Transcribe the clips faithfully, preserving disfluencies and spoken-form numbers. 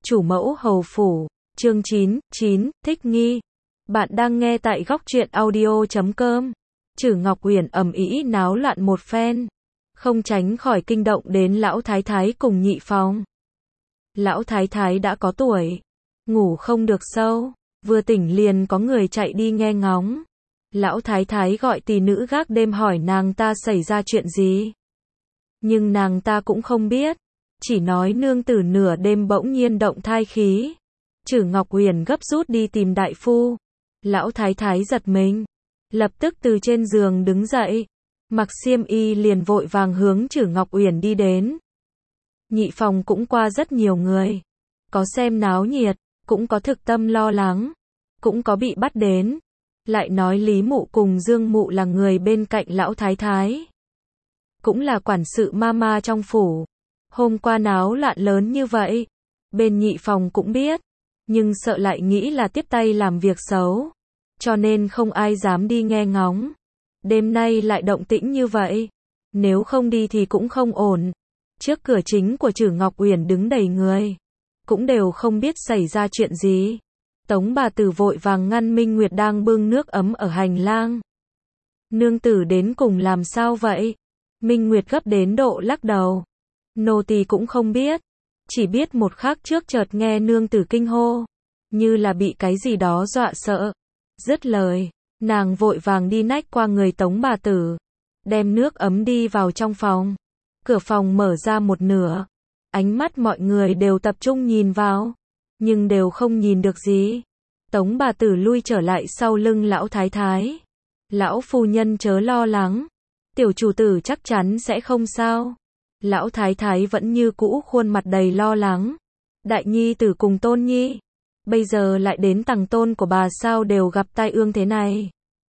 Chủ mẫu hầu phủ, chương chín, chín, thích nghi. Bạn đang nghe tại góc truyện audio chấm com. Chử Ngọc Uyển ầm ĩ náo loạn một phen, không tránh khỏi kinh động đến lão thái thái cùng nhị phòng. Lão thái thái đã có tuổi, ngủ không được sâu, vừa tỉnh liền có người chạy đi nghe ngóng. Lão thái thái gọi tỷ nữ gác đêm hỏi nàng ta xảy ra chuyện gì. Nhưng nàng ta cũng không biết, chỉ nói nương tử nửa đêm bỗng nhiên động thai khí. Chử Ngọc Uyển gấp rút đi tìm đại phu. Lão thái thái giật mình, lập tức từ trên giường đứng dậy, mặc xiêm y liền vội vàng hướng Chử Ngọc Uyển đi đến. Nhị phòng cũng qua rất nhiều người, có xem náo nhiệt, cũng có thực tâm lo lắng, cũng có bị bắt đến. Lại nói Lý Mụ cùng Dương Mụ là người bên cạnh lão thái thái, cũng là quản sự mama trong phủ. Hôm qua náo loạn lớn như vậy, bên nhị phòng cũng biết, nhưng sợ lại nghĩ là tiếp tay làm việc xấu, cho nên không ai dám đi nghe ngóng. Đêm nay lại động tĩnh như vậy, nếu không đi thì cũng không ổn. Trước cửa chính của Chử Ngọc Uyển đứng đầy người, cũng đều không biết xảy ra chuyện gì. Tống bà tử vội vàng ngăn Minh Nguyệt đang bưng nước ấm ở hành lang. Nương tử đến cùng làm sao vậy? Minh Nguyệt gấp đến độ lắc đầu. Nô tỳ cũng không biết, chỉ biết một khắc trước chợt nghe nương tử kinh hô, như là bị cái gì đó dọa sợ. Dứt lời, nàng vội vàng đi nách qua người Tống bà tử, đem nước ấm đi vào trong phòng. Cửa phòng mở ra một nửa, ánh mắt mọi người đều tập trung nhìn vào, nhưng đều không nhìn được gì. Tống bà tử lui trở lại sau lưng lão thái thái. Lão phu nhân chớ lo lắng, tiểu chủ tử chắc chắn sẽ không sao. Lão thái thái vẫn như cũ khuôn mặt đầy lo lắng. Đại nhi tử cùng tôn nhi, bây giờ lại đến tằng tôn của bà sao đều gặp tai ương thế này.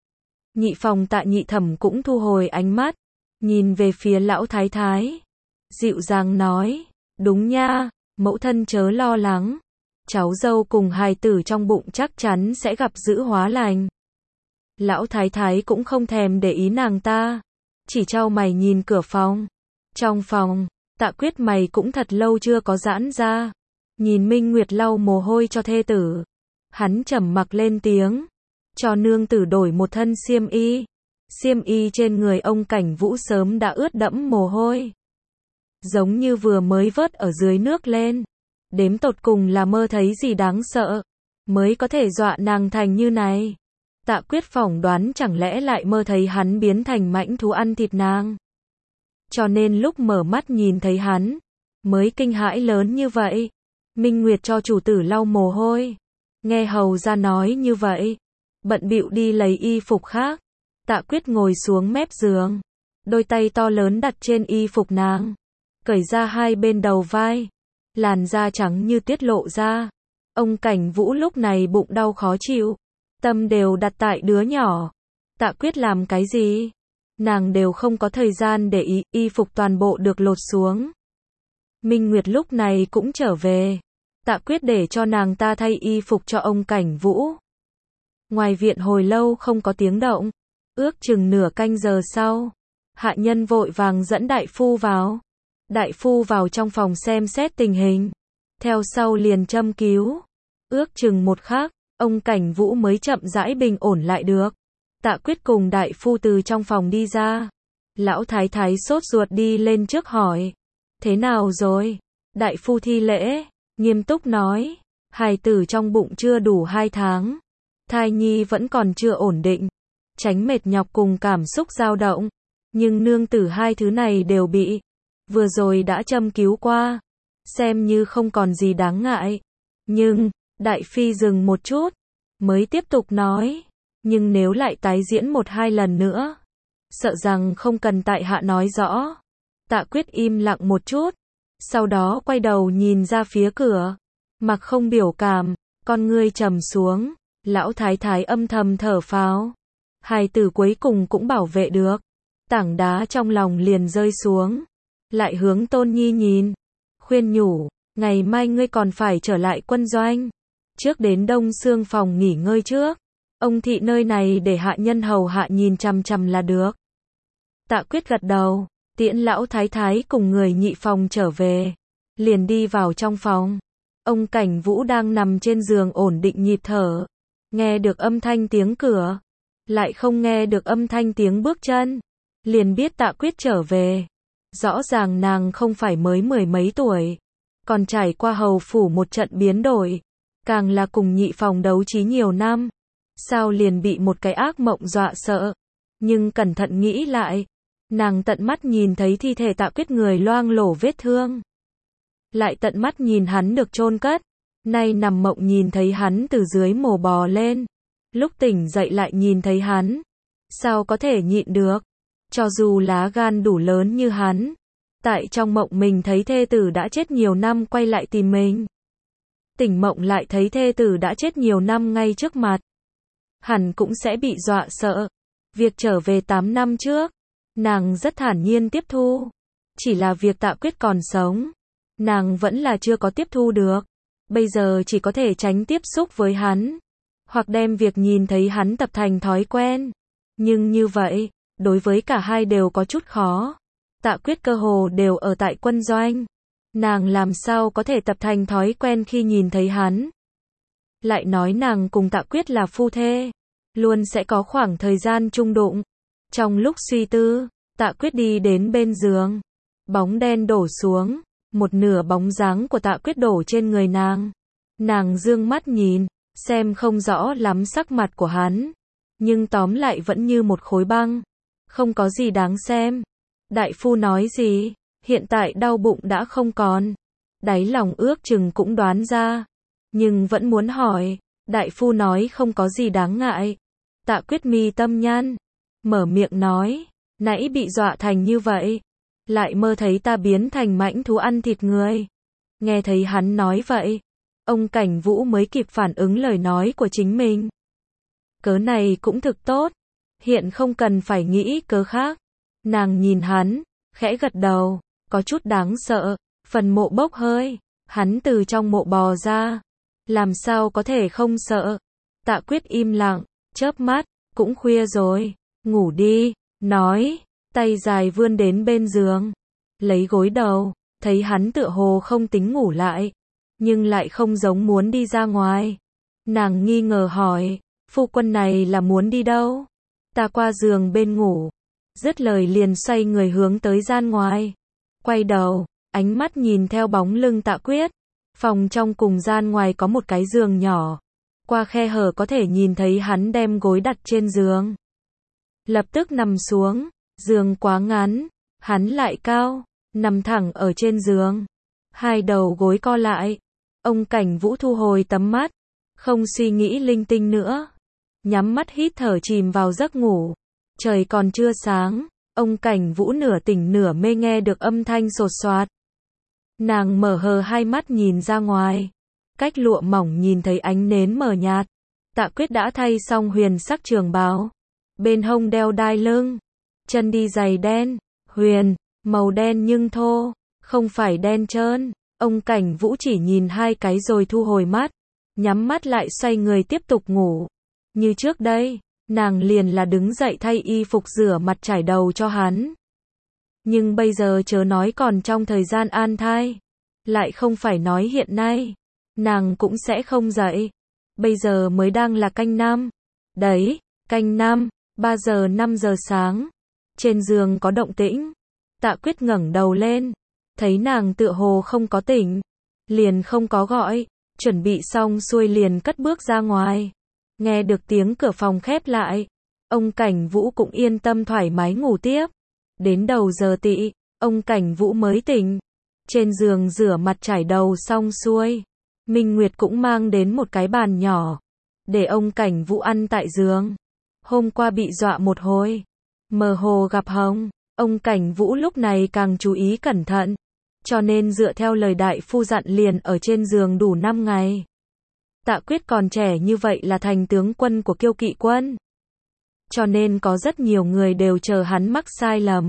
Nhị phòng Tạ Nhị Thẩm cũng thu hồi ánh mắt, nhìn về phía lão thái thái, dịu dàng nói, đúng nha, mẫu thân chớ lo lắng, cháu dâu cùng hài tử trong bụng chắc chắn sẽ gặp dữ hóa lành. Lão thái thái cũng không thèm để ý nàng ta, chỉ chau mày nhìn cửa phòng. Trong phòng, Tạ Quyết mày cũng thật lâu chưa có giãn ra, nhìn Minh Nguyệt lau mồ hôi cho thê tử. Hắn trầm mặc lên tiếng, cho nương tử đổi một thân xiêm y. Xiêm y trên người ông Cảnh Vũ sớm đã ướt đẫm mồ hôi, giống như vừa mới vớt ở dưới nước lên. Đếm tột cùng là mơ thấy gì đáng sợ, mới có thể dọa nàng thành như này. Tạ Quyết phỏng đoán chẳng lẽ lại mơ thấy hắn biến thành mãnh thú ăn thịt nàng. Cho nên lúc mở mắt nhìn thấy hắn, mới kinh hãi lớn như vậy. Minh Nguyệt cho chủ tử lau mồ hôi, nghe hầu ra nói như vậy, bận bịu đi lấy y phục khác. Tạ Quyết ngồi xuống mép giường, đôi tay to lớn đặt trên y phục nàng, cởi ra hai bên đầu vai, làn da trắng như tuyết lộ ra. Ông Cảnh Vũ lúc này bụng đau khó chịu, tâm đều đặt tại đứa nhỏ. Tạ Quyết làm cái gì, nàng đều không có thời gian để ý. Y phục toàn bộ được lột xuống. Minh Nguyệt lúc này cũng trở về, Tạ Quyết để cho nàng ta thay y phục cho ông Cảnh Vũ. Ngoài viện hồi lâu không có tiếng động, ước chừng nửa canh giờ sau, hạ nhân vội vàng dẫn đại phu vào. Đại phu vào trong phòng xem xét tình hình, theo sau liền châm cứu. Ước chừng một khắc, ông Cảnh Vũ mới chậm rãi bình ổn lại được. Tạ Quyết cùng đại phu từ trong phòng đi ra. Lão thái thái sốt ruột đi lên trước hỏi, thế nào rồi? Đại phu thi lễ, nghiêm túc nói, hài tử trong bụng chưa đủ hai tháng, thai nhi vẫn còn chưa ổn định, tránh mệt nhọc cùng cảm xúc dao động, nhưng nương tử hai thứ này đều bị. Vừa rồi đã châm cứu qua, xem như không còn gì đáng ngại. Nhưng, đại phi dừng một chút, mới tiếp tục nói, nhưng nếu lại tái diễn một hai lần nữa, sợ rằng không cần tại hạ nói rõ. Tạ Quyết im lặng một chút, sau đó quay đầu nhìn ra phía cửa, mặc không biểu cảm, con ngươi trầm xuống. Lão thái thái âm thầm thở phào, hài tử cuối cùng cũng bảo vệ được. Tảng đá trong lòng liền rơi xuống, lại hướng Tôn Nhi nhìn, khuyên nhủ, ngày mai ngươi còn phải trở lại quân doanh, trước đến Đông Xương phòng nghỉ ngơi trước. Ông thị nơi này để hạ nhân hầu hạ nhìn chằm chằm là được. Tạ Quyết gật đầu, tiễn lão thái thái cùng người nhị phòng trở về, liền đi vào trong phòng. Ông Cảnh Vũ đang nằm trên giường ổn định nhịp thở, nghe được âm thanh tiếng cửa, lại không nghe được âm thanh tiếng bước chân, liền biết Tạ Quyết trở về. Rõ ràng nàng không phải mới mười mấy tuổi, còn trải qua hầu phủ một trận biến đổi, càng là cùng Nhị Phòng đấu trí nhiều năm, sao liền bị một cái ác mộng dọa sợ. Nhưng cẩn thận nghĩ lại, nàng tận mắt nhìn thấy thi thể Tạ Quyết người loang lổ vết thương, lại tận mắt nhìn hắn được chôn cất, nay nằm mộng nhìn thấy hắn từ dưới mồ bò lên, lúc tỉnh dậy lại nhìn thấy hắn, sao có thể nhịn được. Cho dù lá gan đủ lớn như hắn, tại trong mộng mình thấy thê tử đã chết nhiều năm quay lại tìm mình, tỉnh mộng lại thấy thê tử đã chết nhiều năm ngay trước mặt, hẳn cũng sẽ bị dọa sợ. Việc trở về tám năm trước, nàng rất thản nhiên tiếp thu, chỉ là việc Tạ Quyết còn sống, nàng vẫn là chưa có tiếp thu được. Bây giờ chỉ có thể tránh tiếp xúc với hắn, hoặc đem việc nhìn thấy hắn tập thành thói quen. Nhưng như vậy, đối với cả hai đều có chút khó. Tạ Quyết cơ hồ đều ở tại quân doanh, nàng làm sao có thể tập thành thói quen khi nhìn thấy hắn. Lại nói nàng cùng Tạ Quyết là phu thê, luôn sẽ có khoảng thời gian chung đụng. Trong lúc suy tư, Tạ Quyết đi đến bên giường, bóng đen đổ xuống, một nửa bóng dáng của Tạ Quyết đổ trên người nàng. Nàng dương mắt nhìn, xem không rõ lắm sắc mặt của hắn, nhưng tóm lại vẫn như một khối băng, không có gì đáng xem. Đại phu nói gì? Hiện tại đau bụng đã không còn. Đáy lòng ước chừng cũng đoán ra, nhưng vẫn muốn hỏi. Đại phu nói không có gì đáng ngại. Tạ Quyết mi tâm nhăn, mở miệng nói, nãy bị dọa thành như vậy, lại mơ thấy ta biến thành mãnh thú ăn thịt người. Nghe thấy hắn nói vậy, ông Cảnh Vũ mới kịp phản ứng lời nói của chính mình. Cớ này cũng thực tốt, hiện không cần phải nghĩ cớ khác. Nàng nhìn hắn, khẽ gật đầu, có chút đáng sợ, phần mộ bốc hơi, hắn từ trong mộ bò ra, làm sao có thể không sợ. Tạ Quyết im lặng, chớp mắt, cũng khuya rồi, ngủ đi, nói, tay dài vươn đến bên giường, lấy gối đầu, thấy hắn tựa hồ không tính ngủ lại, nhưng lại không giống muốn đi ra ngoài. Nàng nghi ngờ hỏi, phu quân này là muốn đi đâu? Ta qua giường bên ngủ. Dứt lời liền xoay người hướng tới gian ngoài. Quay đầu, ánh mắt nhìn theo bóng lưng Tạ Quyết. Phòng trong cùng gian ngoài có một cái giường nhỏ. Qua khe hở có thể nhìn thấy hắn đem gối đặt trên giường. Lập tức nằm xuống, giường quá ngắn, hắn lại cao, nằm thẳng ở trên giường. Hai đầu gối co lại. Ông Cảnh Vũ thu hồi tầm mắt, không suy nghĩ linh tinh nữa. Nhắm mắt hít thở chìm vào giấc ngủ. Trời còn chưa sáng, ông Cảnh Vũ nửa tỉnh nửa mê nghe được âm thanh sột soạt. Nàng mở hờ hai mắt nhìn ra ngoài. Cách lụa mỏng nhìn thấy ánh nến mờ nhạt. Tạ Quyết đã thay xong huyền sắc trường bào. Bên hông đeo đai lưng. Chân đi giày đen, huyền, màu đen nhưng thô, không phải đen trơn. Ông Cảnh Vũ chỉ nhìn hai cái rồi thu hồi mắt. Nhắm mắt lại xoay người tiếp tục ngủ. Như trước đây, nàng liền là đứng dậy thay y phục rửa mặt trải đầu cho hắn. Nhưng bây giờ chớ nói còn trong thời gian an thai, lại không phải nói hiện nay, nàng cũng sẽ không dậy. Bây giờ mới đang là canh năm. Đấy, canh năm, ba giờ năm giờ sáng. Trên giường có động tĩnh. Tạ Quyết ngẩng đầu lên, thấy nàng tựa hồ không có tỉnh, liền không có gọi, chuẩn bị xong xuôi liền cất bước ra ngoài. Nghe được tiếng cửa phòng khép lại, ông Cảnh Vũ cũng yên tâm thoải mái ngủ tiếp. Đến đầu giờ tỵ, ông Cảnh Vũ mới tỉnh. Trên giường rửa mặt trải đầu xong xuôi, Minh Nguyệt cũng mang đến một cái bàn nhỏ, để ông Cảnh Vũ ăn tại giường. Hôm qua bị dọa một hồi, mơ hồ gặp hồng, ông Cảnh Vũ lúc này càng chú ý cẩn thận, cho nên dựa theo lời đại phu dặn liền ở trên giường đủ năm ngày. Tạ Quyết còn trẻ như vậy là thành tướng quân của Kiêu Kỵ quân, cho nên có rất nhiều người đều chờ hắn mắc sai lầm.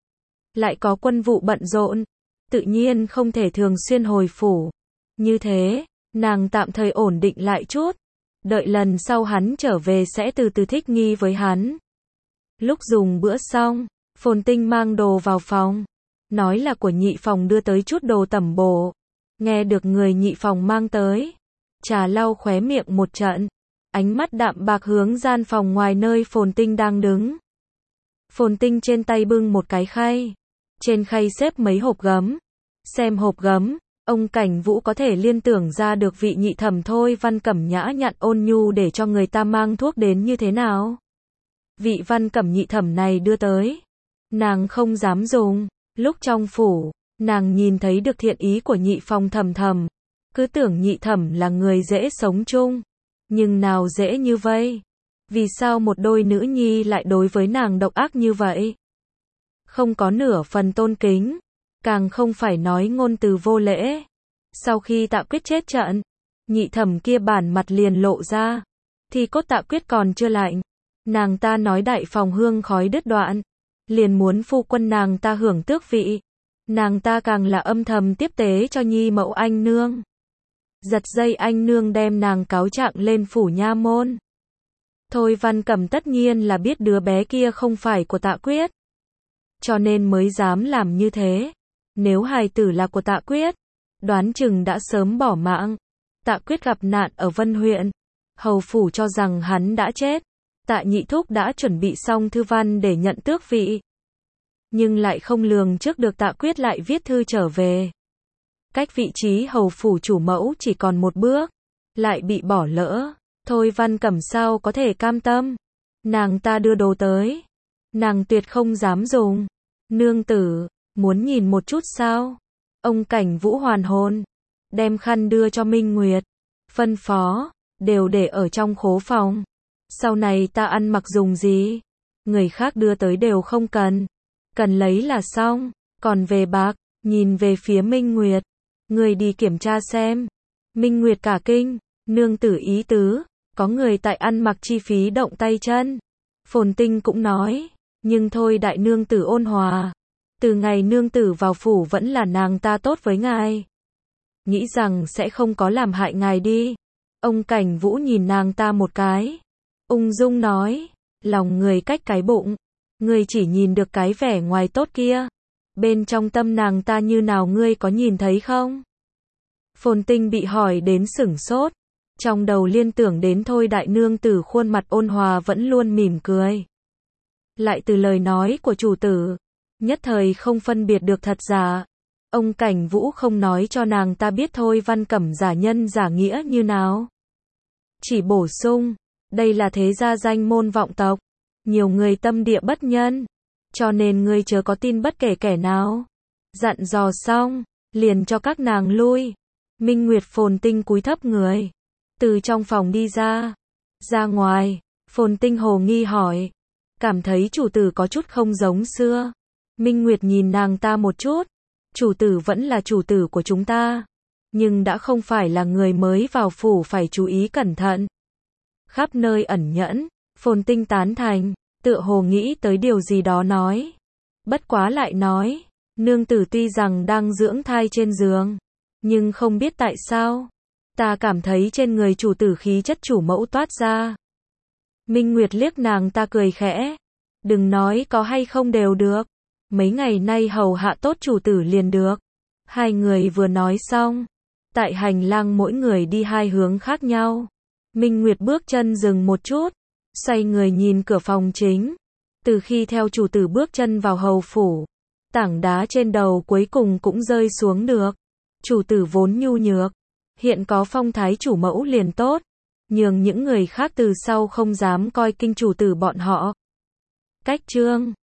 Lại có quân vụ bận rộn, tự nhiên không thể thường xuyên hồi phủ. Như thế, nàng tạm thời ổn định lại chút, đợi lần sau hắn trở về sẽ từ từ thích nghi với hắn. Lúc dùng bữa xong, Phồn Tinh mang đồ vào phòng, nói là của Nhị Phòng đưa tới chút đồ tẩm bổ. nghe được người nhị phòng mang tới. Trà lau khóe miệng một trận, ánh mắt đạm bạc hướng gian phòng ngoài nơi Phồn Tinh đang đứng. Phồn Tinh trên tay bưng một cái khay, trên khay xếp mấy hộp gấm. Xem hộp gấm, ông Cảnh Vũ có thể liên tưởng ra được vị nhị thẩm Thôi Văn Cẩm nhã nhặn ôn nhu để cho người ta mang thuốc đến như thế nào. Vị Văn Cẩm nhị thẩm này đưa tới, nàng không dám dùng. Lúc trong phủ, nàng nhìn thấy được thiện ý của nhị phòng thầm thầm, cứ tưởng nhị thẩm là người dễ sống chung, nhưng nào dễ như vậy. Vì sao một đôi nữ nhi lại đối với nàng độc ác như vậy? Không có nửa phần tôn kính, càng không phải nói ngôn từ vô lễ. Sau khi Tạ Quyết chết trận, nhị thẩm kia bản mặt liền lộ ra, thì cốt Tạ Quyết còn chưa lạnh, nàng ta nói đại phòng hương khói đứt đoạn, liền muốn phu quân nàng ta hưởng tước vị. Nàng ta càng là âm thầm tiếp tế cho nhi mẫu anh nương. Giật dây anh nương đem nàng cáo trạng lên phủ nha môn. Thôi Văn Cẩm tất nhiên là biết đứa bé kia không phải của Tạ Quyết, cho nên mới dám làm như thế. Nếu hài tử là của Tạ Quyết, đoán chừng đã sớm bỏ mạng. Tạ Quyết gặp nạn ở Vân huyện, hầu phủ cho rằng hắn đã chết. Tạ nhị thúc đã chuẩn bị xong thư văn để nhận tước vị, nhưng lại không lường trước được Tạ Quyết lại viết thư trở về. Cách vị trí hầu phủ chủ mẫu chỉ còn một bước, lại bị bỏ lỡ. Thôi Văn Cẩm sao có thể cam tâm. Nàng ta đưa đồ tới, nàng tuyệt không dám dùng. Nương tử, muốn nhìn một chút sao? Ông Cảnh Vũ hoàn hồn, đem khăn đưa cho Minh Nguyệt, phân phó, đều để ở trong khố phòng. Sau này ta ăn mặc dùng gì, người khác đưa tới đều không cần, cần lấy là xong. Còn về bạc, nhìn về phía Minh Nguyệt, người đi kiểm tra xem. Minh Nguyệt cả kinh, nương tử ý tứ, có người tại ăn mặc chi phí động tay chân. Phồn Tinh cũng nói, nhưng thôi đại nương tử ôn hòa, từ ngày nương tử vào phủ vẫn là nàng ta tốt với ngài, nghĩ rằng sẽ không có làm hại ngài đi. Ông Cảnh Vũ nhìn nàng ta một cái, ung dung nói, lòng người cách cái bụng, ngươi chỉ nhìn được cái vẻ ngoài tốt kia, bên trong tâm nàng ta như nào ngươi có nhìn thấy không? Phồn Tinh bị hỏi đến sửng sốt, trong đầu liên tưởng đến thôi đại nương tử khuôn mặt ôn hòa vẫn luôn mỉm cười. Lại từ lời nói của chủ tử, nhất thời không phân biệt được thật giả. Ông Cảnh Vũ không nói cho nàng ta biết Thôi Văn Cẩm giả nhân giả nghĩa như nào, chỉ bổ sung, đây là thế gia danh môn vọng tộc, nhiều người tâm địa bất nhân, cho nên ngươi chớ có tin bất kể kẻ nào. Dặn dò xong, liền cho các nàng lui. Minh Nguyệt Phồn Tinh cúi thấp người, từ trong phòng đi ra. Ra ngoài, Phồn Tinh hồ nghi hỏi, cảm thấy chủ tử có chút không giống xưa. Minh Nguyệt nhìn nàng ta một chút, chủ tử vẫn là chủ tử của chúng ta, nhưng đã không phải là người mới vào phủ, phải chú ý cẩn thận. Khắp nơi ẩn nhẫn. Phồn Tinh tán thành, tựa hồ nghĩ tới điều gì đó nói. Bất quá lại nói, nương tử tuy rằng đang dưỡng thai trên giường, nhưng không biết tại sao, ta cảm thấy trên người chủ tử khí chất chủ mẫu toát ra. Minh Nguyệt liếc nàng ta cười khẽ, đừng nói có hay không đều được, mấy ngày nay hầu hạ tốt chủ tử liền được. Hai người vừa nói xong, tại hành lang mỗi người đi hai hướng khác nhau. Minh Nguyệt bước chân dừng một chút, xoay người nhìn cửa phòng chính. Từ khi theo chủ tử bước chân vào hầu phủ, tảng đá trên đầu cuối cùng cũng rơi xuống được. Chủ tử vốn nhu nhược, hiện có phong thái chủ mẫu liền tốt, nhường những người khác từ sau không dám coi kinh chủ tử bọn họ. Cách chương